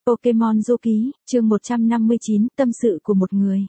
Pokemon Du Ký, chương 159, tâm sự của một người.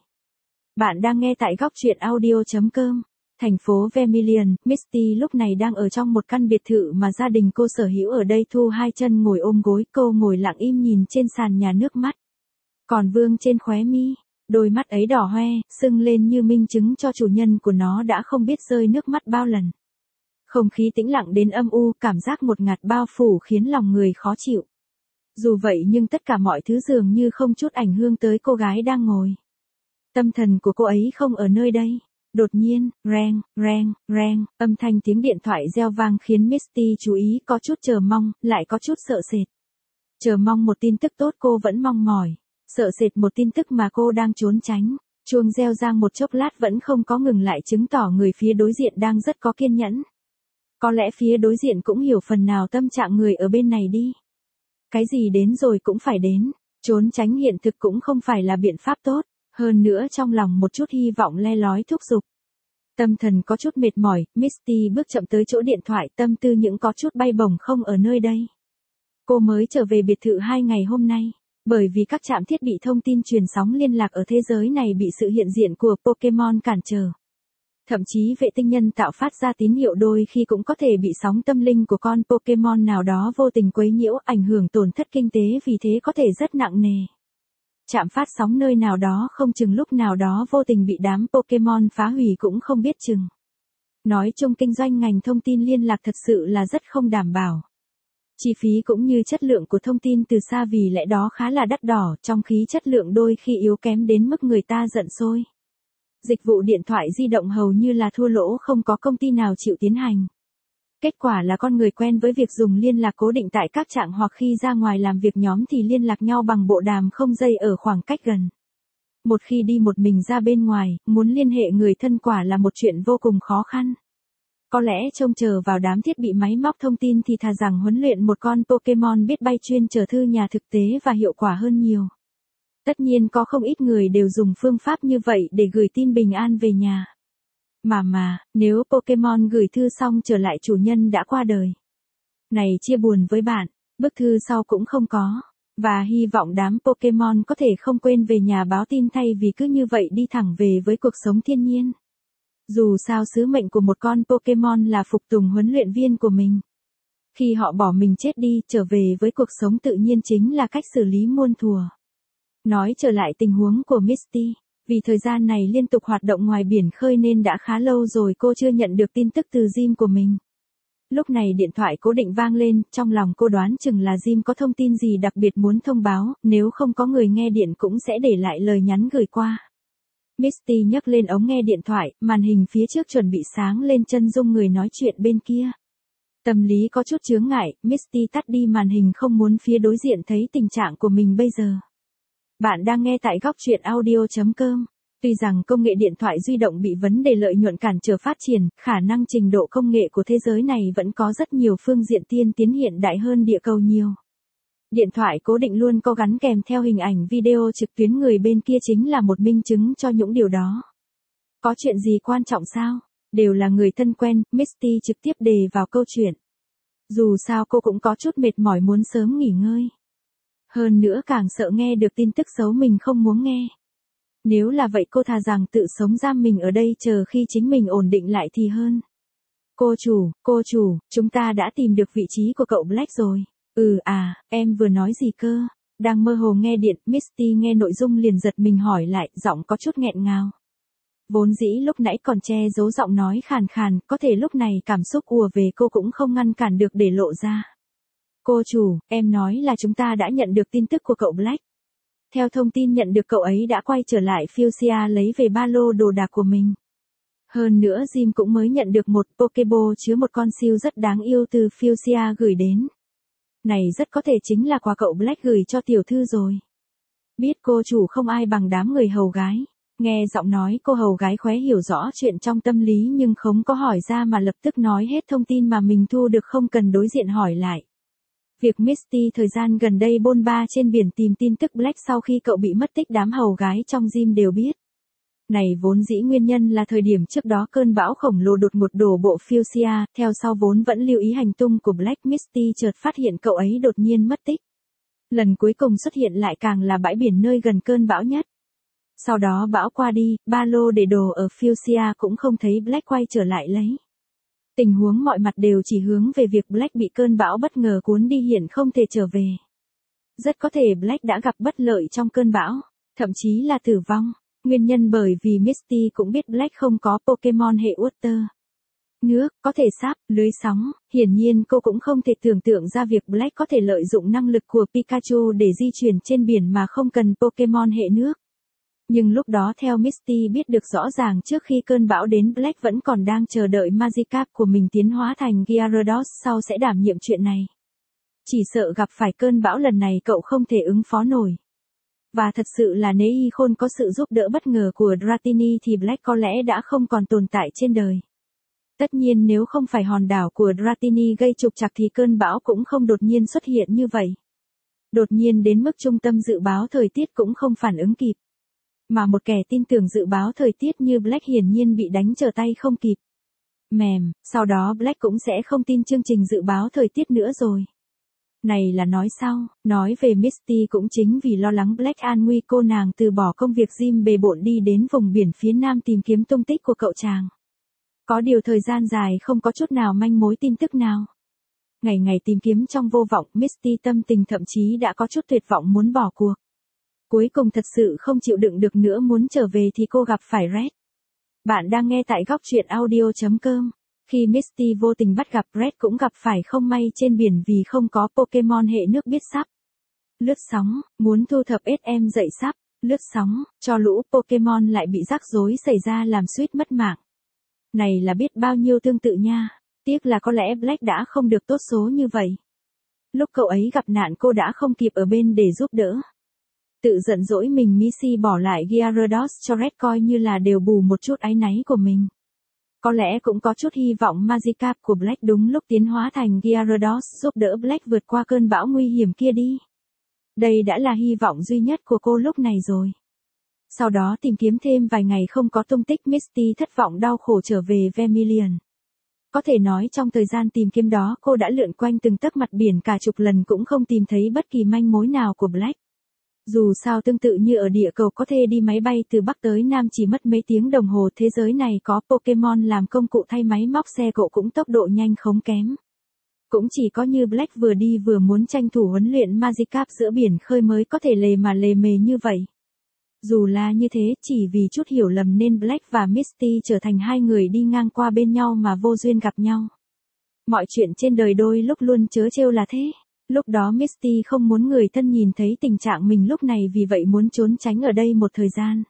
Bạn đang nghe tại góc truyện audio.com. Thành phố Vermilion, Misty lúc này đang ở trong một căn biệt thự mà gia đình cô sở hữu ở đây. Thu hai chân ngồi ôm gối, cô ngồi lặng im nhìn trên sàn nhà, nước mắt còn vương trên khóe mi. Đôi mắt ấy đỏ hoe, sưng lên như minh chứng cho chủ nhân của nó đã không biết rơi nước mắt bao lần. Không khí tĩnh lặng đến âm u, cảm giác ngột ngạt bao phủ khiến lòng người khó chịu. Dù vậy nhưng tất cả mọi thứ dường như không chút ảnh hưởng tới cô gái đang ngồi. Tâm thần của cô ấy không ở nơi đây. Đột nhiên, reng, reng, reng, âm thanh tiếng điện thoại reo vang khiến Misty chú ý, có chút chờ mong, lại có chút sợ sệt. Chờ mong một tin tức tốt cô vẫn mong mỏi, sợ sệt một tin tức mà cô đang trốn tránh. Chuông reo rang một chốc lát vẫn không có ngừng lại, chứng tỏ người phía đối diện đang rất có kiên nhẫn. Có lẽ phía đối diện cũng hiểu phần nào tâm trạng người ở bên này đi. Cái gì đến rồi cũng phải đến, trốn tránh hiện thực cũng không phải là biện pháp tốt, hơn nữa trong lòng một chút hy vọng le lói thúc giục. Tâm thần có chút mệt mỏi, Misty bước chậm tới chỗ điện thoại, tâm tư những có chút bay bổng không ở nơi đây. Cô mới trở về biệt thự 2 ngày hôm nay, bởi vì các trạm thiết bị thông tin truyền sóng liên lạc ở thế giới này bị sự hiện diện của Pokemon cản trở. Thậm chí vệ tinh nhân tạo phát ra tín hiệu đôi khi cũng có thể bị sóng tâm linh của con Pokemon nào đó vô tình quấy nhiễu, ảnh hưởng tổn thất kinh tế, vì thế có thể rất nặng nề. Trạm phát sóng nơi nào đó không chừng lúc nào đó vô tình bị đám Pokemon phá hủy cũng không biết chừng. Nói chung kinh doanh ngành thông tin liên lạc thật sự là rất không đảm bảo. Chi phí cũng như chất lượng của thông tin từ xa vì lẽ đó khá là đắt đỏ, trong khi chất lượng đôi khi yếu kém đến mức người ta giận sôi. Dịch vụ điện thoại di động hầu như là thua lỗ, không có công ty nào chịu tiến hành. Kết quả là con người quen với việc dùng liên lạc cố định tại các trạm, hoặc khi ra ngoài làm việc nhóm thì liên lạc nhau bằng bộ đàm không dây ở khoảng cách gần. Một khi đi một mình ra bên ngoài, muốn liên hệ người thân quả là một chuyện vô cùng khó khăn. Có lẽ trông chờ vào đám thiết bị máy móc thông tin thì thà rằng huấn luyện một con Pokemon biết bay chuyên chở thư nhà thực tế và hiệu quả hơn nhiều. Tất nhiên có không ít người đều dùng phương pháp như vậy để gửi tin bình an về nhà. Mà, nếu Pokemon gửi thư xong trở lại chủ nhân đã qua đời. Này, chia buồn với bạn, bức thư sau cũng không có. Và hy vọng đám Pokemon có thể không quên về nhà báo tin thay vì cứ như vậy đi thẳng về với cuộc sống thiên nhiên. Dù sao sứ mệnh của một con Pokemon là phục tùng huấn luyện viên của mình. Khi họ bỏ mình chết đi, trở về với cuộc sống tự nhiên chính là cách xử lý muôn thuở. Nói trở lại tình huống của Misty, vì thời gian này liên tục hoạt động ngoài biển khơi nên đã khá lâu rồi cô chưa nhận được tin tức từ Jim của mình. Lúc này điện thoại cố định vang lên, trong lòng cô đoán chừng là Jim có thông tin gì đặc biệt muốn thông báo, nếu không có người nghe điện cũng sẽ để lại lời nhắn gửi qua. Misty nhấc lên ống nghe điện thoại, màn hình phía trước chuẩn bị sáng lên chân dung người nói chuyện bên kia. Tâm lý có chút chướng ngại, Misty tắt đi màn hình không muốn phía đối diện thấy tình trạng của mình bây giờ. Bạn đang nghe tại góc truyện audio.com. Tuy rằng công nghệ điện thoại di động bị vấn đề lợi nhuận cản trở phát triển, khả năng trình độ công nghệ của thế giới này vẫn có rất nhiều phương diện tiên tiến hiện đại hơn địa cầu nhiều. Điện thoại cố định luôn có gắn kèm theo hình ảnh video trực tuyến, người bên kia chính là một minh chứng cho những điều đó. Có chuyện gì quan trọng sao? Đều là người thân quen, Misty trực tiếp đề vào câu chuyện. Dù sao cô cũng có chút mệt mỏi muốn sớm nghỉ ngơi. Hơn nữa càng sợ nghe được tin tức xấu mình không muốn nghe. Nếu là vậy cô thà rằng tự sống giam mình ở đây chờ khi chính mình ổn định lại thì hơn. Cô chủ, chúng ta đã tìm được vị trí của cậu Black rồi. Em vừa nói gì cơ? Đang mơ hồ nghe điện, Misty nghe nội dung liền giật mình hỏi lại, giọng có chút nghẹn ngào. Vốn dĩ lúc nãy còn che giấu giọng nói khàn khàn, có thể lúc này cảm xúc ùa về cô cũng không ngăn cản được để lộ ra. Cô chủ, em nói là chúng ta đã nhận được tin tức của cậu Black. Theo thông tin nhận được, cậu ấy đã quay trở lại Fuchsia lấy về ba lô đồ đạc của mình. Hơn nữa Jim cũng mới nhận được một Pokeball chứa một con siêu rất đáng yêu từ Fuchsia gửi đến. Này rất có thể chính là quà cậu Black gửi cho tiểu thư rồi. Biết cô chủ không ai bằng đám người hầu gái. Nghe giọng nói cô hầu gái khóe hiểu rõ chuyện trong tâm lý nhưng không có hỏi ra mà lập tức nói hết thông tin mà mình thu được, không cần đối diện hỏi lại. Việc Misty thời gian gần đây bôn ba trên biển tìm tin tức Black sau khi cậu bị mất tích, đám hầu gái trong gym đều biết. Này vốn dĩ nguyên nhân là thời điểm trước đó cơn bão khổng lồ đột ngột đổ bộ Fuchsia, theo sau vốn vẫn lưu ý hành tung của Black, Misty chợt phát hiện cậu ấy đột nhiên mất tích. Lần cuối cùng xuất hiện lại càng là bãi biển nơi gần cơn bão nhất. Sau đó bão qua đi, ba lô để đồ ở Fuchsia cũng không thấy Black quay trở lại lấy. Tình huống mọi mặt đều chỉ hướng về việc Black bị cơn bão bất ngờ cuốn đi hiện không thể trở về. Rất có thể Black đã gặp bất lợi trong cơn bão, thậm chí là tử vong. Nguyên nhân bởi vì Misty cũng biết Black không có Pokemon hệ Water. Nước, có thể sáp, lưới sóng, hiển nhiên cô cũng không thể tưởng tượng ra việc Black có thể lợi dụng năng lực của Pikachu để di chuyển trên biển mà không cần Pokemon hệ nước. Nhưng lúc đó theo Misty biết được rõ ràng trước khi cơn bão đến Black vẫn còn đang chờ đợi Magikarp của mình tiến hóa thành Gyarados sau sẽ đảm nhiệm chuyện này. Chỉ sợ gặp phải cơn bão lần này cậu không thể ứng phó nổi. Và thật sự là nếu y khôn có sự giúp đỡ bất ngờ của Dratini thì Black có lẽ đã không còn tồn tại trên đời. Tất nhiên nếu không phải hòn đảo của Dratini gây trục trặc thì cơn bão cũng không đột nhiên xuất hiện như vậy. Đột nhiên đến mức trung tâm dự báo thời tiết cũng không phản ứng kịp. Mà một kẻ tin tưởng dự báo thời tiết như Black hiển nhiên bị đánh trở tay không kịp. Mềm, sau đó Black cũng sẽ không tin chương trình dự báo thời tiết nữa rồi. Này là nói sau, nói về Misty cũng chính vì lo lắng Black an nguy cô nàng từ bỏ công việc gym bề bộn đi đến vùng biển phía nam tìm kiếm tung tích của cậu chàng. Có điều thời gian dài không có chút nào manh mối tin tức nào. Ngày ngày tìm kiếm trong vô vọng, Misty tâm tình thậm chí đã có chút tuyệt vọng muốn bỏ cuộc. Cuối cùng thật sự không chịu đựng được nữa muốn trở về thì cô gặp phải Red. Bạn đang nghe tại góc truyện audio.com. Khi Misty vô tình bắt gặp Red cũng gặp phải không may trên biển vì không có Pokemon hệ nước biết sắp. Lướt sóng, muốn thu thập SM dậy sắp, lướt sóng, cho lũ Pokemon lại bị rắc rối xảy ra làm suýt mất mạng. Này là biết bao nhiêu tương tự nha, tiếc là có lẽ Black đã không được tốt số như vậy. Lúc cậu ấy gặp nạn cô đã không kịp ở bên để giúp đỡ. Tự giận dỗi mình Missy bỏ lại Gyarados cho Red coi như là đều bù một chút áy náy của mình. Có lẽ cũng có chút hy vọng Magikarp của Black đúng lúc tiến hóa thành Gyarados giúp đỡ Black vượt qua cơn bão nguy hiểm kia đi. Đây đã là hy vọng duy nhất của cô lúc này rồi. Sau đó tìm kiếm thêm vài ngày không có tung tích Misty thất vọng đau khổ trở về Vermilion. Có thể nói trong thời gian tìm kiếm đó cô đã lượn quanh từng tấc mặt biển cả chục lần cũng không tìm thấy bất kỳ manh mối nào của Black. Dù sao tương tự như ở địa cầu có thể đi máy bay từ Bắc tới Nam chỉ mất mấy tiếng đồng hồ, thế giới này có Pokemon làm công cụ thay máy móc xe cộ cũng tốc độ nhanh không kém. Cũng chỉ có như Black vừa đi vừa muốn tranh thủ huấn luyện Magikarp giữa biển khơi mới có thể lề mà lề mề như vậy. Dù là như thế chỉ vì chút hiểu lầm nên Black và Misty trở thành hai người đi ngang qua bên nhau mà vô duyên gặp nhau. Mọi chuyện trên đời đôi lúc luôn trớ trêu là thế. Lúc đó Misty không muốn người thân nhìn thấy tình trạng mình lúc này vì vậy muốn trốn tránh ở đây một thời gian.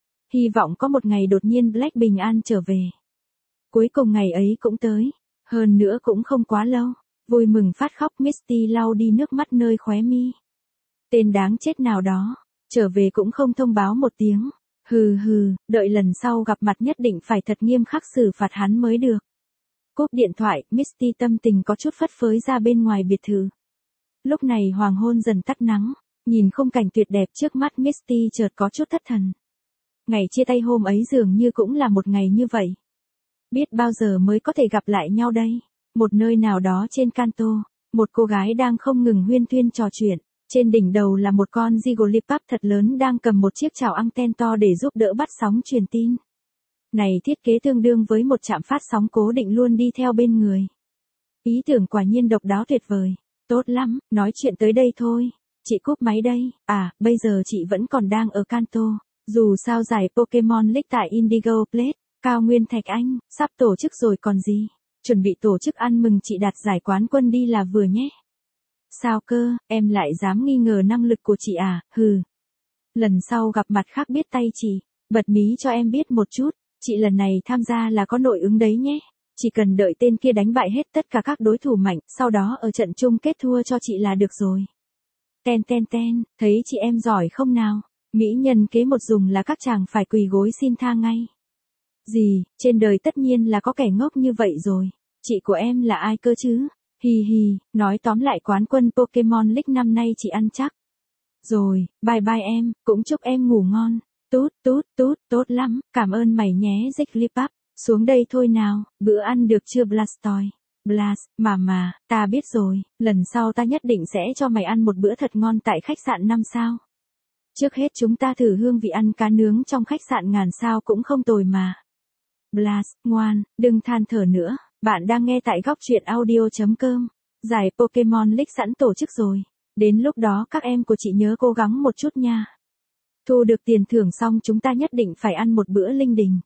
Hy vọng có một ngày đột nhiên Black bình an trở về. Cuối cùng ngày ấy cũng tới. Hơn nữa cũng không quá lâu. Vui mừng phát khóc Misty lau đi nước mắt nơi khóe mi. Tên đáng chết nào đó. Trở về cũng không thông báo một tiếng. Hừ hừ, đợi lần sau gặp mặt nhất định phải thật nghiêm khắc xử phạt hắn mới được. Cúp điện thoại, Misty tâm tình có chút phất phới ra bên ngoài biệt thự. Lúc này hoàng hôn dần tắt nắng, nhìn khung cảnh tuyệt đẹp trước mắt Misty chợt có chút thất thần. Ngày chia tay hôm ấy dường như cũng là một ngày như vậy. Biết bao giờ mới có thể gặp lại nhau đây. Một nơi nào đó trên Kanto, một cô gái đang không ngừng huyên thuyên trò chuyện. Trên đỉnh đầu là một con Jigglypuff thật lớn đang cầm một chiếc chảo anten to để giúp đỡ bắt sóng truyền tin. Này thiết kế tương đương với một trạm phát sóng cố định luôn đi theo bên người. Ý tưởng quả nhiên độc đáo tuyệt vời. Tốt lắm, nói chuyện tới đây thôi. Chị cúp máy đây. À, bây giờ chị vẫn còn đang ở Kanto. Dù sao giải Pokemon League tại Indigo Place, Cao Nguyên Thạch Anh, sắp tổ chức rồi còn gì. Chuẩn bị tổ chức ăn mừng chị đạt giải quán quân đi là vừa nhé. Sao cơ, em lại dám nghi ngờ năng lực của chị à, hừ. Lần sau gặp mặt khác biết tay chị, bật mí cho em biết một chút, chị lần này tham gia là có nội ứng đấy nhé. Chỉ cần đợi tên kia đánh bại hết tất cả các đối thủ mạnh, sau đó ở trận chung kết thua cho chị là được rồi. Ten, thấy chị em giỏi không nào? Mỹ nhân kế một dùng là các chàng phải quỳ gối xin tha ngay. Gì, trên đời tất nhiên là có kẻ ngốc như vậy rồi. Chị của em là ai cơ chứ? Hi hi, nói tóm lại quán quân Pokemon League năm nay chị ăn chắc. Rồi, bye bye em, cũng chúc em ngủ ngon. Tốt lắm, cảm ơn mày nhé Jigglypuff. Xuống đây thôi nào, bữa ăn được chưa Blastoise? Blast, mà, ta biết rồi, lần sau ta nhất định sẽ cho mày ăn một bữa thật ngon tại khách sạn 5 sao. Trước hết chúng ta thử hương vị ăn cá nướng trong khách sạn ngàn sao cũng không tồi mà. Blast, ngoan, đừng than thở nữa, bạn đang nghe tại góc truyện audio.com. Giải Pokemon League sẵn tổ chức rồi, đến lúc đó các em của chị nhớ cố gắng một chút nha. Thu được tiền thưởng xong chúng ta nhất định phải ăn một bữa linh đình.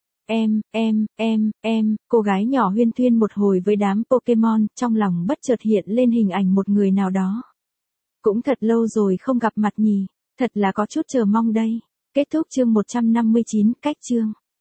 Cô gái nhỏ huyên thuyên một hồi với đám Pokemon, trong lòng bất chợt hiện lên hình ảnh một người nào đó. Cũng thật lâu rồi không gặp mặt nhỉ, thật là có chút chờ mong đây. Kết thúc chương 159, cách chương.